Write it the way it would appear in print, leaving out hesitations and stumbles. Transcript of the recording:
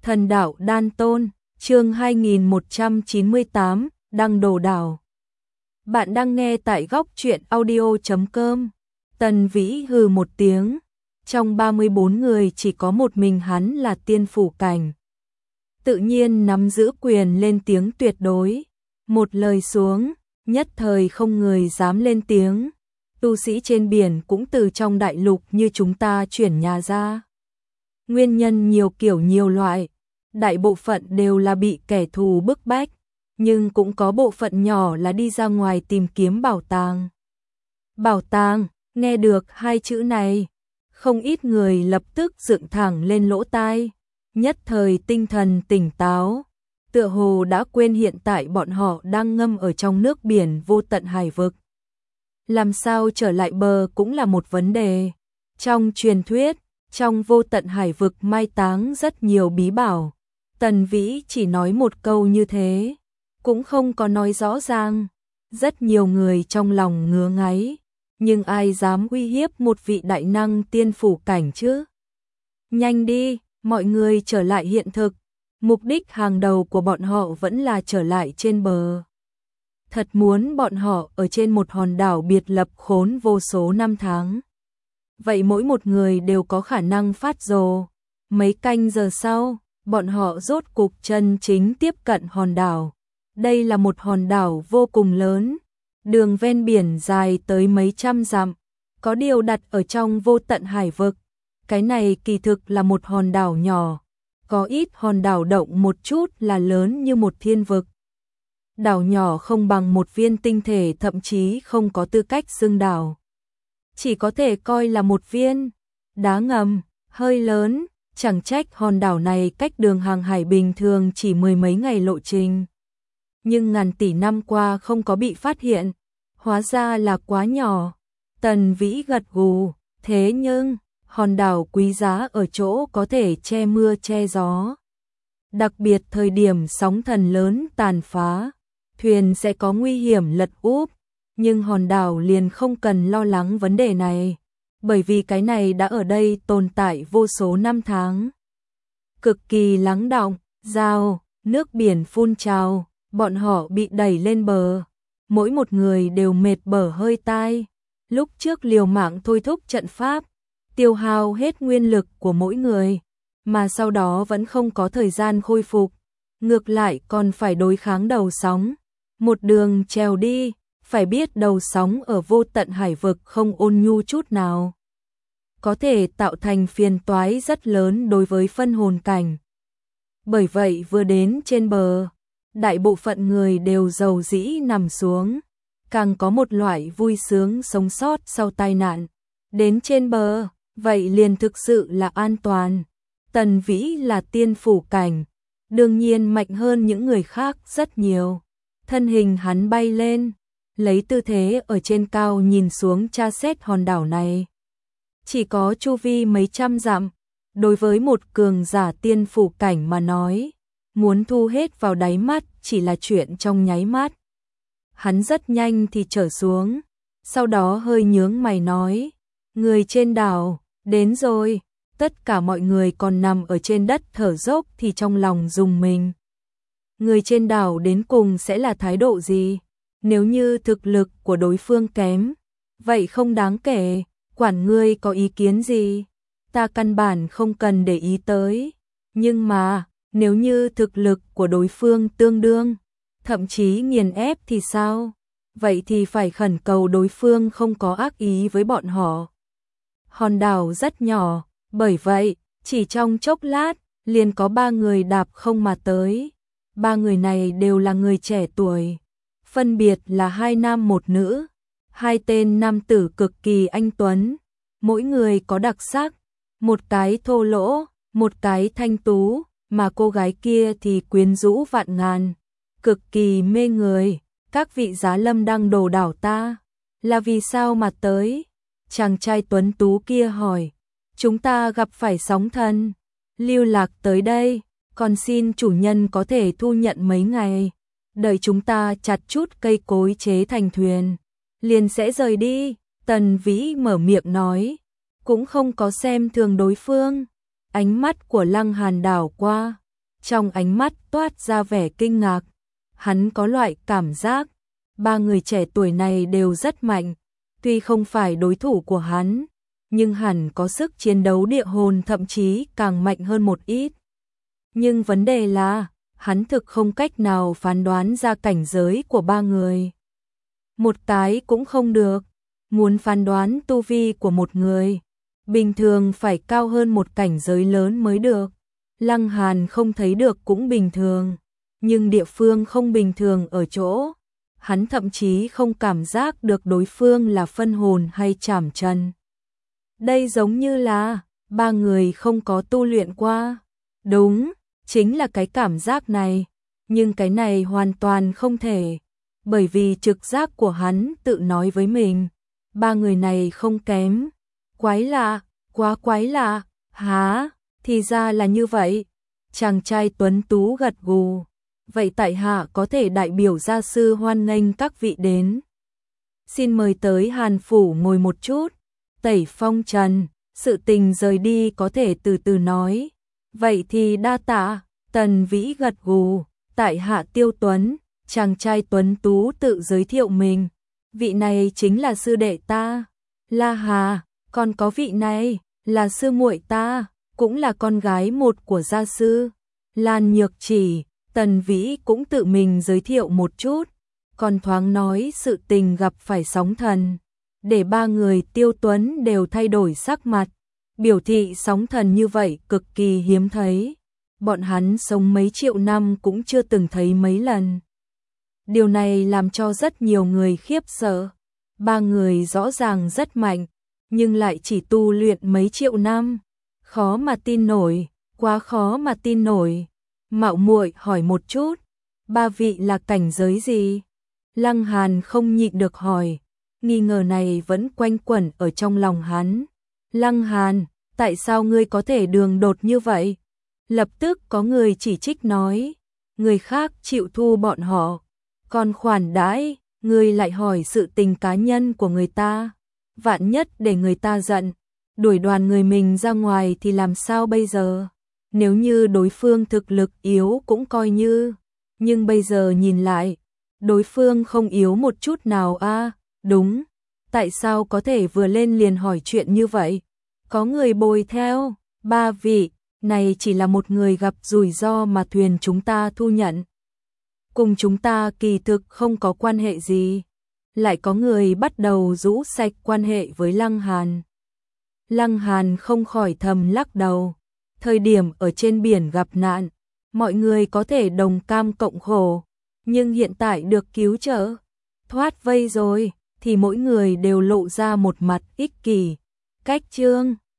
Thần đảo Đan Tôn, chương 2198, đăng đồ đảo. Bạn đang nghe tại góc truyện audio.com. Tần Vĩ hừ một tiếng, trong 34 người chỉ có một mình hắn là tiên phủ cảnh. Tự nhiên nắm giữ quyền lên tiếng tuyệt đối, một lời xuống, nhất thời không người dám lên tiếng. Tu sĩ trên biển cũng từ trong đại lục như chúng ta chuyển nhà ra. Nguyên nhân nhiều kiểu nhiều loại, đại bộ phận đều là bị kẻ thù bức bách, nhưng cũng có bộ phận nhỏ là đi ra ngoài tìm kiếm bảo tàng. Bảo tàng, nghe được hai chữ này, không ít người lập tức dựng thẳng lên lỗ tai, nhất thời tinh thần tỉnh táo, tựa hồ đã quên hiện tại bọn họ đang ngâm ở trong nước biển vô tận hải vực. Làm sao trở lại bờ cũng là một vấn đề. Trong truyền thuyết, trong vô tận hải vực mai táng rất nhiều bí bảo. Tần Vĩ chỉ nói một câu như thế, cũng không có nói rõ ràng. Rất nhiều người trong lòng ngứa ngáy, nhưng ai dám uy hiếp một vị đại năng tiên phủ cảnh chứ? Nhanh đi, mọi người trở lại hiện thực. Mục đích hàng đầu của bọn họ vẫn là trở lại trên bờ. Thật muốn bọn họ ở trên một hòn đảo biệt lập khốn vô số năm tháng. Vậy mỗi một người đều có khả năng phát rồ. Mấy canh giờ sau, bọn họ rốt cục chân chính tiếp cận hòn đảo. Đây là một hòn đảo vô cùng lớn, đường ven biển dài tới mấy trăm dặm, có điều đặt ở trong vô tận hải vực. Cái này kỳ thực là một hòn đảo nhỏ, có ít hòn đảo động một chút là lớn như một thiên vực. Đảo nhỏ không bằng một viên tinh thể, thậm chí không có tư cách xưng đảo. Chỉ có thể coi là một viên đá ngầm, hơi lớn, chẳng trách hòn đảo này cách đường hàng hải bình thường chỉ mười mấy ngày lộ trình. Nhưng ngàn tỷ năm qua không có bị phát hiện, hóa ra là quá nhỏ. Tần Vĩ gật gù, thế nhưng, hòn đảo quý giá ở chỗ có thể che mưa che gió. Đặc biệt thời điểm sóng thần lớn tàn phá, thuyền sẽ có nguy hiểm lật úp, nhưng hòn đảo liền không cần lo lắng vấn đề này, bởi vì cái này đã ở đây tồn tại vô số năm tháng. Cực kỳ lắng đọng, rào, nước biển phun trào, bọn họ bị đẩy lên bờ, mỗi một người đều mệt bở hơi tai. Lúc trước liều mạng thôi thúc trận pháp, tiêu hao hết nguyên lực của mỗi người, mà sau đó vẫn không có thời gian khôi phục, ngược lại còn phải đối kháng đầu sóng. Một đường trèo đi, phải biết đầu sóng ở vô tận hải vực không ôn nhu chút nào, có thể tạo thành phiền toái rất lớn đối với phân hồn cảnh. Bởi vậy vừa đến trên bờ, đại bộ phận người đều rầu rĩ nằm xuống, càng có một loại vui sướng sống sót sau tai nạn. Đến trên bờ, vậy liền thực sự là an toàn. Tần Vĩ là tiên phủ cảnh, đương nhiên mạnh hơn những người khác rất nhiều. Thân hình hắn bay lên, lấy tư thế ở trên cao nhìn xuống tra xét hòn đảo này. Chỉ có chu vi mấy trăm dặm, đối với một cường giả tiên phủ cảnh mà nói, muốn thu hết vào đáy mắt chỉ là chuyện trong nháy mắt. Hắn rất nhanh thì trở xuống, sau đó hơi nhướng mày nói, người trên đảo, đến rồi. Tất cả mọi người còn nằm ở trên đất thở dốc thì trong lòng rùng mình. Người trên đảo đến cùng sẽ là thái độ gì? Nếu như thực lực của đối phương kém, vậy không đáng kể, quản ngươi có ý kiến gì, ta căn bản không cần để ý tới. Nhưng mà, nếu như thực lực của đối phương tương đương, thậm chí nghiền ép thì sao? Vậy thì phải khẩn cầu đối phương không có ác ý với bọn họ. Hòn đảo rất nhỏ, bởi vậy, chỉ trong chốc lát, liền có 3 người đạp không mà tới. 3 người này đều là người trẻ tuổi, phân biệt là 2 nam 1 nữ, 2 tên nam tử cực kỳ anh tuấn, mỗi người có đặc sắc, một cái thô lỗ, một cái thanh tú, mà cô gái kia thì quyến rũ vạn ngàn, cực kỳ mê người. Các vị giá lâm đăng đồ đảo ta, là vì sao mà tới? Chàng trai tuấn tú kia hỏi. Chúng ta gặp phải sóng thần, lưu lạc tới đây, còn xin chủ nhân có thể thu nhận mấy ngày, đợi chúng ta chặt chút cây cối chế thành thuyền, liền sẽ rời đi. Tần Vĩ mở miệng nói, cũng không có xem thường đối phương. Ánh mắt của Lăng Hàn đảo qua, trong ánh mắt toát ra vẻ kinh ngạc. Hắn có loại cảm giác, ba người trẻ tuổi này đều rất mạnh, tuy không phải đối thủ của hắn, nhưng hẳn có sức chiến đấu địa hồn thậm chí càng mạnh hơn một ít. Nhưng vấn đề là, hắn thực không cách nào phán đoán ra cảnh giới của ba người. Một cái cũng không được, muốn phán đoán tu vi của một người, bình thường phải cao hơn một cảnh giới lớn mới được. Lăng Hàn không thấy được cũng bình thường, nhưng địa phương không bình thường ở chỗ, hắn thậm chí không cảm giác được đối phương là phân hồn hay trảm chân. Đây giống như là ba người không có tu luyện qua. Đúng, chính là cái cảm giác này, nhưng cái này hoàn toàn không thể, bởi vì trực giác của hắn tự nói với mình, ba người này không kém. Quái lạ, quá quái lạ, hả, thì ra là như vậy. Chàng trai tuấn tú gật gù, vậy tại hạ có thể đại biểu gia sư hoan nghênh các vị đến. Xin mời tới Hàn phủ ngồi một chút, tẩy phong trần, sự tình rời đi có thể từ từ nói. Vậy thì đa tạ. Tần Vĩ gật gù, tại hạ Tiêu Tuấn. Chàng trai tuấn tú tự giới thiệu mình, vị này chính là sư đệ ta. La Hà, còn có vị này là sư muội ta, cũng là con gái một của gia sư. Lan Nhược Chỉ. Tần Vĩ cũng tự mình giới thiệu một chút, còn thoáng nói sự tình gặp phải sóng thần, để ba người Tiêu Tuấn đều thay đổi sắc mặt, biểu thị sóng thần như vậy cực kỳ hiếm thấy. Bọn hắn sống mấy triệu năm cũng chưa từng thấy mấy lần. Điều này làm cho rất nhiều người khiếp sợ. Ba người rõ ràng rất mạnh, nhưng lại chỉ tu luyện mấy triệu năm. Khó mà tin nổi, quá khó mà tin nổi. Mạo muội hỏi một chút, ba vị là cảnh giới gì? Lăng Hàn không nhịn được hỏi, nghi ngờ này vẫn quanh quẩn ở trong lòng hắn. Lăng Hàn, tại sao ngươi có thể đường đột như vậy? Lập tức có người chỉ trích nói, người khác chịu thu bọn họ, còn khoản đãi, ngươi lại hỏi sự tình cá nhân của người ta. Vạn nhất để người ta giận, đuổi đoàn người mình ra ngoài thì làm sao bây giờ? Nếu như đối phương thực lực yếu cũng coi như, nhưng bây giờ nhìn lại, đối phương không yếu một chút nào a. Đúng, tại sao có thể vừa lên liền hỏi chuyện như vậy? Có người bồi theo, ba vị, này chỉ là một người gặp rủi ro mà thuyền chúng ta thu nhận. Cùng chúng ta kỳ thực không có quan hệ gì. Lại có người bắt đầu rũ sạch quan hệ với Lăng Hàn. Lăng Hàn không khỏi thầm lắc đầu. Thời điểm ở trên biển gặp nạn, mọi người có thể đồng cam cộng khổ, nhưng hiện tại được cứu trợ, thoát vây rồi, thì mỗi người đều lộ ra một mặt ích kỷ. Cách chương